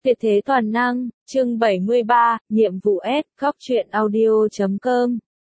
Tuyệt thế toàn năng, chương 73, nhiệm vụ S, Cóc truyện audio.com.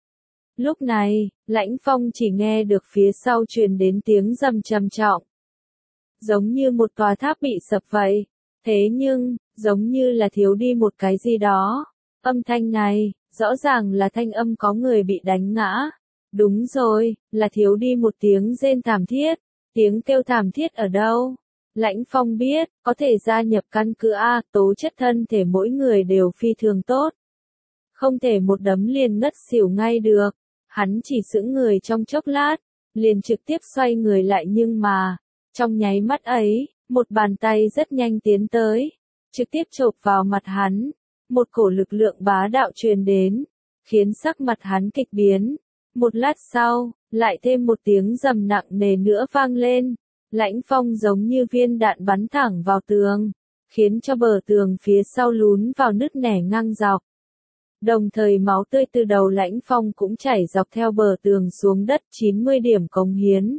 Lúc này, Lãnh Phong chỉ nghe được phía sau truyền đến tiếng rầm trầm trọng. Giống như một tòa tháp bị sập vậy. Thế nhưng, giống như là thiếu đi một cái gì đó. Âm thanh này, rõ ràng là thanh âm có người bị đánh ngã. Đúng rồi, là thiếu đi một tiếng rên thảm thiết. Tiếng kêu thảm thiết ở đâu? Lãnh Phong biết, có thể gia nhập căn cứ A, tố chất thân thể mỗi người đều phi thường tốt. Không thể một đấm liền ngất xỉu ngay được. Hắn chỉ sững người trong chốc lát, liền trực tiếp xoay người lại nhưng mà, trong nháy mắt ấy, một bàn tay rất nhanh tiến tới, trực tiếp chộp vào mặt hắn. Một cổ lực lượng bá đạo truyền đến, khiến sắc mặt hắn kịch biến. Một lát sau, lại thêm một tiếng rầm nặng nề nữa vang lên. Lãnh Phong giống như viên đạn bắn thẳng vào tường, khiến cho bờ tường phía sau lún vào nứt nẻ ngang dọc. Đồng thời máu tươi từ đầu Lãnh Phong cũng chảy dọc theo bờ tường xuống đất 90 điểm cống hiến.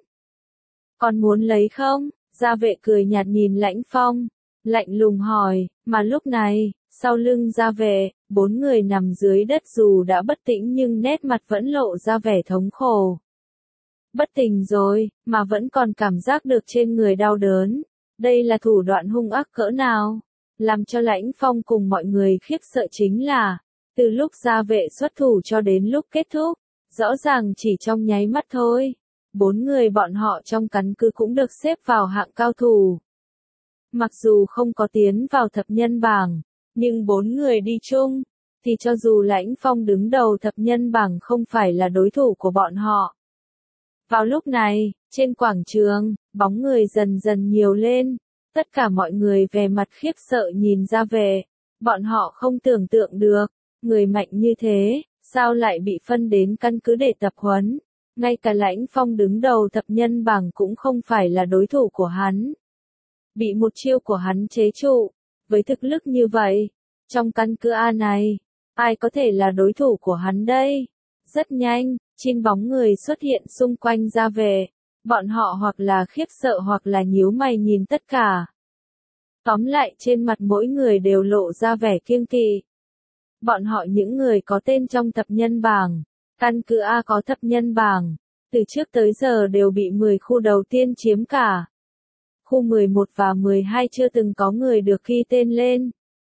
Còn muốn lấy không? Gia vệ cười nhạt nhìn Lãnh Phong, lạnh lùng hỏi, mà lúc này, sau lưng Gia vệ, 4 người nằm dưới đất dù đã bất tỉnh nhưng nét mặt vẫn lộ ra vẻ thống khổ. Bất tỉnh rồi, mà vẫn còn cảm giác được trên người đau đớn. Đây là thủ đoạn hung ác cỡ nào? Làm cho Lãnh Phong cùng mọi người khiếp sợ chính là, từ lúc Gia vệ xuất thủ cho đến lúc kết thúc, rõ ràng chỉ trong nháy mắt thôi. 4 người bọn họ trong căn cứ cũng được xếp vào hạng cao thủ. Mặc dù không có tiến vào thập nhân bảng, nhưng 4 người đi chung, thì cho dù Lãnh Phong đứng đầu thập nhân bảng không phải là đối thủ của bọn họ. Vào lúc này, trên quảng trường, bóng người dần dần nhiều lên, tất cả mọi người về mặt khiếp sợ nhìn ra về, bọn họ không tưởng tượng được, người mạnh như thế, sao lại bị phân đến căn cứ để tập huấn, ngay cả Lãnh Phong đứng đầu thập nhân bảng cũng không phải là đối thủ của hắn. Bị một chiêu của hắn chế trụ, với thực lực như vậy, trong căn cứ A này, ai có thể là đối thủ của hắn đây? Rất nhanh, 9 bóng người xuất hiện xung quanh Gia vệ, bọn họ hoặc là khiếp sợ hoặc là nhíu mày nhìn tất cả. Tóm lại trên mặt mỗi người đều lộ ra vẻ kiêng kỵ. Bọn họ những người có tên trong thập nhân bảng, căn cứ A có thập nhân bảng, từ trước tới giờ đều bị 10 khu đầu tiên chiếm cả. Khu 11 và 12 chưa từng có người được ghi tên lên.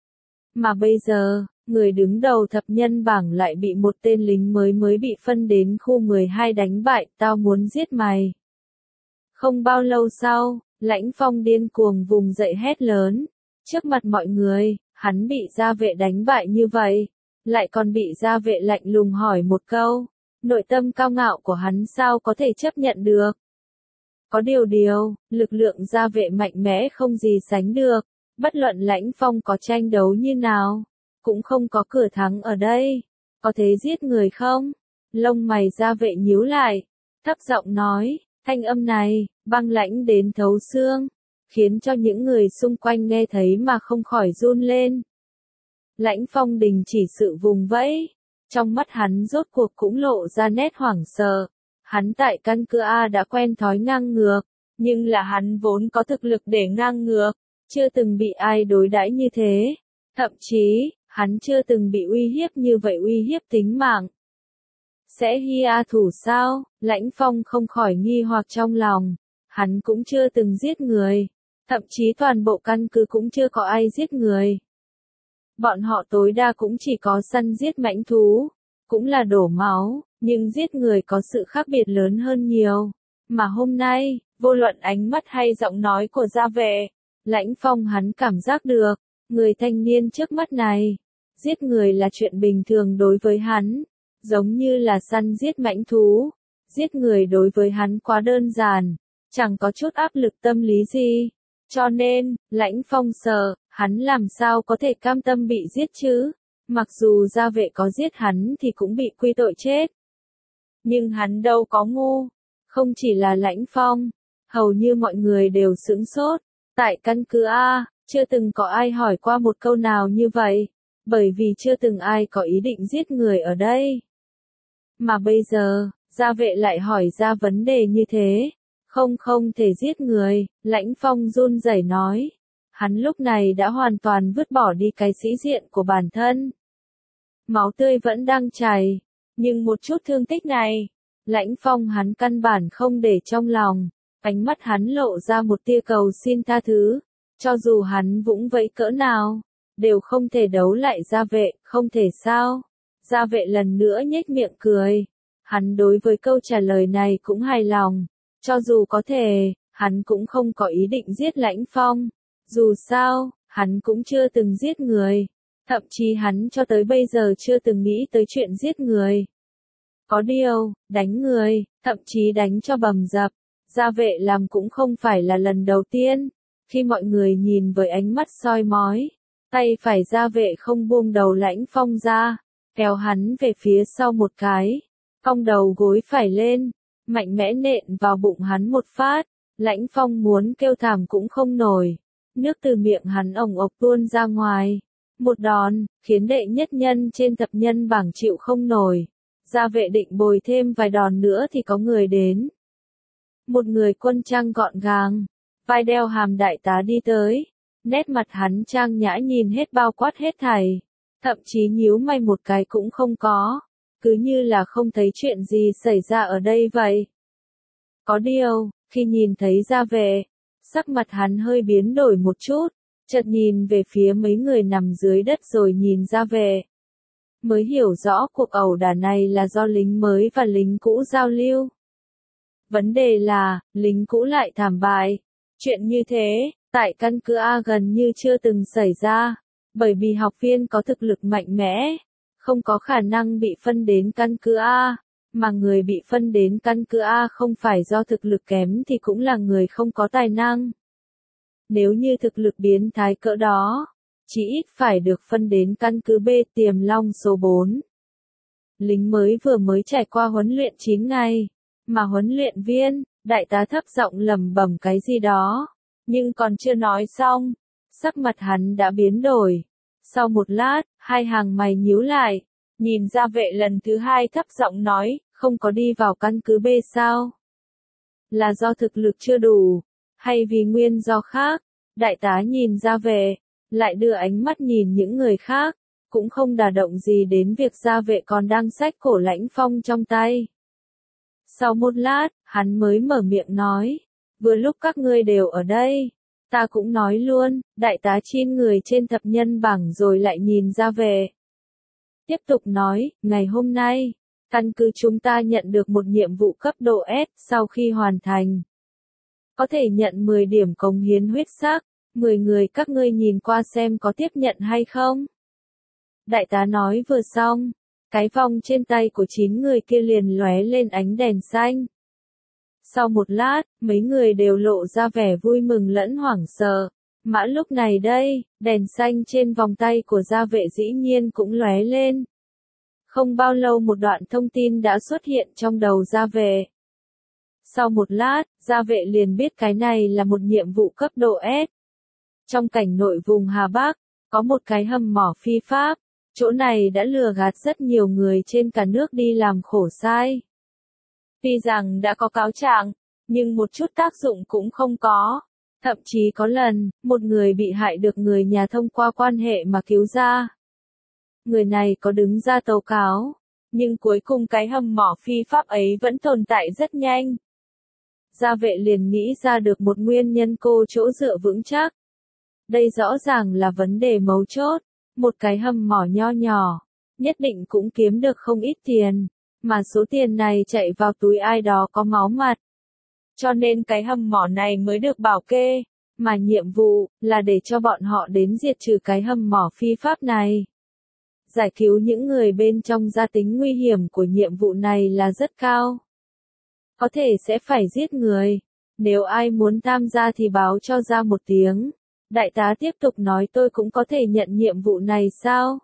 Mà bây giờ, người đứng đầu thập nhân bảng lại bị một tên lính mới bị phân đến khu 12 đánh bại, tao muốn giết mày. Không bao lâu sau, Lãnh Phong điên cuồng vùng dậy hét lớn. Trước mặt mọi người, hắn bị Gia vệ đánh bại như vậy, lại còn bị Gia vệ lạnh lùng hỏi một câu. Nội tâm cao ngạo của hắn sao có thể chấp nhận được. Có điều, lực lượng Gia vệ mạnh mẽ không gì sánh được, bất luận Lãnh Phong có tranh đấu như nào, cũng không có cửa thắng ở đây. Có thể giết người không? Lông mày Gia vệ nhíu lại, thấp giọng nói, thanh âm này, băng lãnh đến thấu xương, khiến cho những người xung quanh nghe thấy mà không khỏi run lên. Lãnh Phong đình chỉ sự vùng vẫy, trong mắt hắn rốt cuộc cũng lộ ra nét hoảng sợ. Hắn tại căn cứ A đã quen thói ngang ngược, nhưng là hắn vốn có thực lực để ngang ngược, chưa từng bị ai đối đãi như thế. Thậm chí, hắn chưa từng bị uy hiếp như vậy, uy hiếp tính mạng. Sẽ hi a thủ sao? Lãnh Phong không khỏi nghi hoặc trong lòng. Hắn cũng chưa từng giết người. Thậm chí toàn bộ căn cứ cũng chưa có ai giết người. Bọn họ tối đa cũng chỉ có săn giết mãnh thú, cũng là đổ máu, nhưng giết người có sự khác biệt lớn hơn nhiều. Mà hôm nay, vô luận ánh mắt hay giọng nói của Gia vệ, Lãnh Phong hắn cảm giác được, người thanh niên trước mắt này, giết người là chuyện bình thường đối với hắn, giống như là săn giết mãnh thú, giết người đối với hắn quá đơn giản, chẳng có chút áp lực tâm lý gì. Cho nên, Lãnh Phong sợ, hắn làm sao có thể cam tâm bị giết chứ? Mặc dù Gia vệ có giết hắn thì cũng bị quy tội chết. Nhưng hắn đâu có ngu. Không chỉ là Lãnh Phong, hầu như mọi người đều sững sốt. Tại căn cứ A, chưa từng có ai hỏi qua một câu nào như vậy, bởi vì chưa từng ai có ý định giết người ở đây. Mà bây giờ, Gia vệ lại hỏi ra vấn đề như thế. Không thể giết người, Lãnh Phong run rẩy nói. Hắn lúc này đã hoàn toàn vứt bỏ đi cái sĩ diện của bản thân. Máu tươi vẫn đang chảy, nhưng một chút thương tích này, Lãnh Phong hắn căn bản không để trong lòng, ánh mắt hắn lộ ra một tia cầu xin tha thứ, cho dù hắn vũng vẫy cỡ nào, đều không thể đấu lại Gia Vệ, không thể sao? Gia Vệ lần nữa nhếch miệng cười, hắn đối với câu trả lời này cũng hài lòng, cho dù có thể, hắn cũng không có ý định giết Lãnh Phong, dù sao, hắn cũng chưa từng giết người. Thậm chí hắn cho tới bây giờ chưa từng nghĩ tới chuyện giết người. Có điều, đánh người, thậm chí đánh cho bầm dập, Gia Vệ làm cũng không phải là lần đầu tiên. Khi mọi người nhìn với ánh mắt soi mói, tay phải Gia Vệ không buông đầu Lãnh Phong ra, kéo hắn về phía sau một cái, cong đầu gối phải lên, mạnh mẽ nện vào bụng hắn một phát. Lãnh Phong muốn kêu thảm cũng không nổi, nước từ miệng hắn ồng ộc tuôn ra ngoài. Một đòn, khiến đệ nhất nhân trên thập nhân bảng chịu không nổi. Gia Vệ định bồi thêm vài đòn nữa thì có người đến. Một người quân trang gọn gàng, vai đeo hàm đại tá đi tới. Nét mặt hắn trang nhã nhìn hết bao quát hết thảy. Thậm chí nhíu mày một cái cũng không có. Cứ như là không thấy chuyện gì xảy ra ở đây vậy. Có điều, khi nhìn thấy Gia Vệ, sắc mặt hắn hơi biến đổi một chút. Chợt nhìn về phía mấy người nằm dưới đất rồi nhìn Gia Vệ. Mới hiểu rõ cuộc ẩu đả này là do lính mới và lính cũ giao lưu. Vấn đề là, lính cũ lại thảm bại. Chuyện như thế, tại căn cứ A gần như chưa từng xảy ra. Bởi vì học viên có thực lực mạnh mẽ, không có khả năng bị phân đến căn cứ A. Mà người bị phân đến căn cứ A không phải do thực lực kém thì cũng là người không có tài năng. Nếu như thực lực biến thái cỡ đó, chỉ ít phải được phân đến căn cứ B Tiềm Long số 4. Lính mới vừa mới trải qua huấn luyện 9 ngày, mà huấn luyện viên, đại tá thấp giọng lẩm bẩm cái gì đó, nhưng còn chưa nói xong, sắc mặt hắn đã biến đổi. Sau một lát, hai hàng mày nhíu lại, nhìn Gia Vệ lần thứ hai thấp giọng nói, không có đi vào căn cứ B sao? Là do thực lực chưa đủ, hay vì nguyên do khác? Đại tá nhìn Gia Vệ, lại đưa ánh mắt nhìn những người khác, cũng không đả động gì đến việc Gia Vệ còn đang xách cổ Lãnh Phong trong tay. Sau một lát, hắn mới mở miệng nói, vừa lúc các ngươi đều ở đây, ta cũng nói luôn. Đại tá chin người trên thập nhân bảng rồi lại nhìn Gia Vệ. Tiếp tục nói, ngày hôm nay, căn cứ chúng ta nhận được một nhiệm vụ cấp độ S, sau khi hoàn thành, có thể nhận 10 điểm cống hiến huyết sắc. 10 người các ngươi nhìn qua xem có tiếp nhận hay không. Đại tá nói vừa xong, cái vòng trên tay của 9 người kia liền lóe lên ánh đèn xanh. Sau một lát, mấy người đều lộ ra vẻ vui mừng lẫn hoảng sợ. Mã lúc này đây, đèn xanh trên vòng tay của Gia Vệ dĩ nhiên cũng lóe lên. Không bao lâu một đoạn thông tin đã xuất hiện trong đầu Gia Vệ. Sau một lát, Gia Vệ liền biết cái này là một nhiệm vụ cấp độ S. Trong cảnh nội vùng Hà Bắc, có một cái hầm mỏ phi pháp, chỗ này đã lừa gạt rất nhiều người trên cả nước đi làm khổ sai. Tuy rằng đã có cáo trạng, nhưng một chút tác dụng cũng không có. Thậm chí có lần, một người bị hại được người nhà thông qua quan hệ mà cứu ra. Người này có đứng ra tố cáo, nhưng cuối cùng cái hầm mỏ phi pháp ấy vẫn tồn tại rất nhanh. Gia Vệ liền nghĩ ra được một nguyên nhân cô chỗ dựa vững chắc. Đây rõ ràng là vấn đề mấu chốt, một cái hầm mỏ nho nhỏ, nhất định cũng kiếm được không ít tiền, mà số tiền này chạy vào túi ai đó có máu mặt. Cho nên cái hầm mỏ này mới được bảo kê, mà nhiệm vụ là để cho bọn họ đến diệt trừ cái hầm mỏ phi pháp này. Giải cứu những người bên trong gia tính nguy hiểm của nhiệm vụ này là rất cao. Có thể sẽ phải giết người, nếu ai muốn tham gia thì báo cho ra một tiếng. Đại tá tiếp tục nói tôi cũng có thể nhận nhiệm vụ này sao?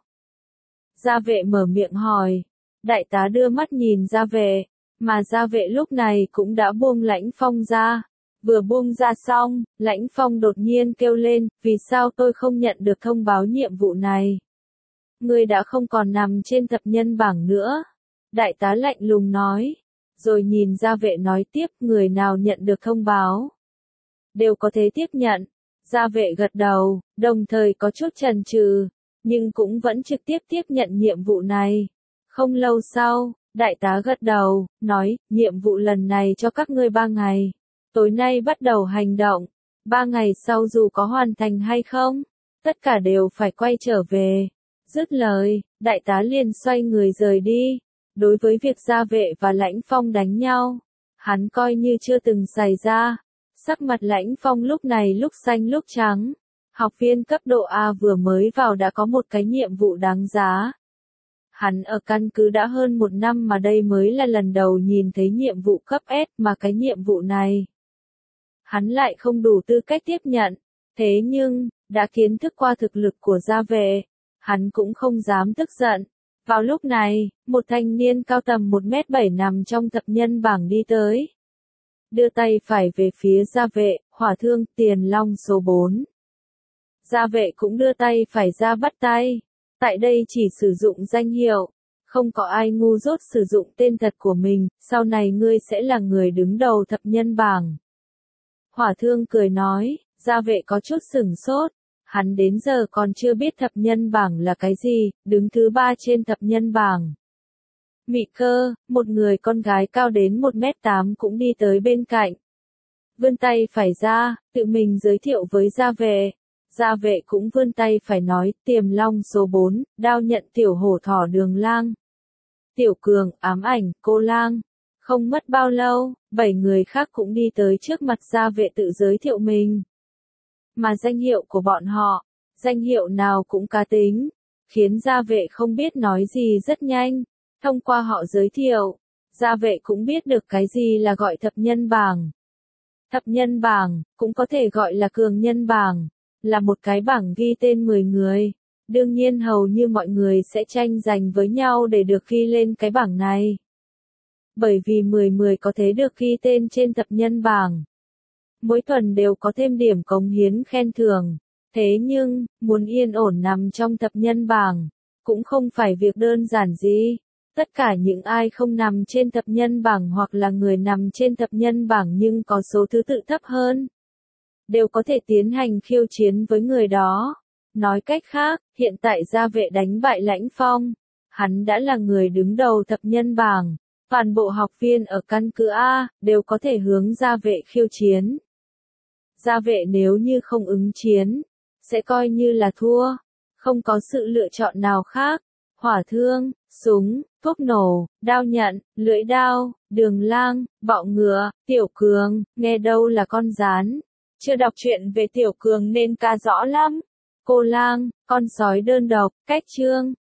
Gia Vệ mở miệng hỏi. Đại tá đưa mắt nhìn Gia Vệ, mà Gia Vệ lúc này cũng đã buông Lãnh Phong ra. Vừa buông ra xong, Lãnh Phong đột nhiên kêu lên, vì sao tôi không nhận được thông báo nhiệm vụ này? Ngươi đã không còn nằm trên thập nhân bảng nữa. Đại tá lạnh lùng nói, rồi nhìn Gia Vệ nói tiếp, người nào nhận được thông báo đều có thể tiếp nhận. Gia vệ gật đầu, đồng thời có chút chần chừ, nhưng cũng vẫn trực tiếp tiếp nhận nhiệm vụ này. Không lâu sau, đại tá gật đầu, nói, nhiệm vụ lần này cho các ngươi 3 ngày. Tối nay bắt đầu hành động. 3 ngày sau dù có hoàn thành hay không, tất cả đều phải quay trở về. Dứt lời, đại tá liền xoay người rời đi. Đối với việc Gia Vệ và Lãnh Phong đánh nhau, hắn coi như chưa từng xảy ra. Sắc mặt Lãnh Phong lúc này lúc xanh lúc trắng. Học viên cấp độ A vừa mới vào đã có một cái nhiệm vụ đáng giá. Hắn ở căn cứ đã hơn 1 năm mà đây mới là lần đầu nhìn thấy nhiệm vụ cấp S mà cái nhiệm vụ này. Hắn lại không đủ tư cách tiếp nhận. Thế nhưng, đã kiến thức qua thực lực của Gia Vệ, hắn cũng không dám tức giận. Vào lúc này, một thanh niên cao tầm 1m7 nằm trong thập nhân bảng đi tới. Đưa tay phải về phía Gia Vệ, hỏa thương, Tiền Long số 4. Gia Vệ cũng đưa tay phải ra bắt tay. Tại đây chỉ sử dụng danh hiệu. Không có ai ngu dốt sử dụng tên thật của mình, sau này ngươi sẽ là người đứng đầu thập nhân bảng. Hỏa thương cười nói, Gia Vệ có chút sửng sốt. Hắn đến giờ còn chưa biết thập nhân bảng là cái gì, đứng thứ 3 trên thập nhân bảng. Mị Cơ, một người con gái cao đến 1m8 cũng đi tới bên cạnh. Vươn tay phải ra, tự mình giới thiệu với Gia Vệ. Gia Vệ cũng vươn tay phải nói, Tiềm Long số 4, đao nhận tiểu hổ thỏ Đường Lang. Tiểu Cường, Ám Ảnh, Cô Lang. Không mất bao lâu, 7 người khác cũng đi tới trước mặt Gia Vệ tự giới thiệu mình. Mà danh hiệu của bọn họ, danh hiệu nào cũng cá tính, khiến Gia Vệ không biết nói gì rất nhanh. Thông qua họ giới thiệu, Gia Vệ cũng biết được cái gì là gọi thập nhân bảng. Thập nhân bảng, cũng có thể gọi là cường nhân bảng, là một cái bảng ghi tên 10 người. Đương nhiên hầu như mọi người sẽ tranh giành với nhau để được ghi lên cái bảng này. Bởi vì 10 người có thể được ghi tên trên thập nhân bảng. Mỗi tuần đều có thêm điểm cống hiến khen thưởng. Thế nhưng, muốn yên ổn nằm trong thập nhân bảng, cũng không phải việc đơn giản gì. Tất cả những ai không nằm trên thập nhân bảng hoặc là người nằm trên thập nhân bảng nhưng có số thứ tự thấp hơn, đều có thể tiến hành khiêu chiến với người đó. Nói cách khác, hiện tại Gia Vệ đánh bại Lãnh Phong. Hắn đã là người đứng đầu thập nhân bảng. Toàn bộ học viên ở căn cứ A, đều có thể hướng Gia Vệ khiêu chiến. Gia Vệ nếu như không ứng chiến, sẽ coi như là thua. Không có sự lựa chọn nào khác. Hỏa thương, súng, thuốc nổ, đao nhận, lưỡi đao, Đường Lang, bọ ngựa, Tiểu Cường, nghe đâu là con gián. Chưa đọc truyện về Tiểu Cường nên ca rõ lắm. Cô Lang, con sói đơn độc, cách chương.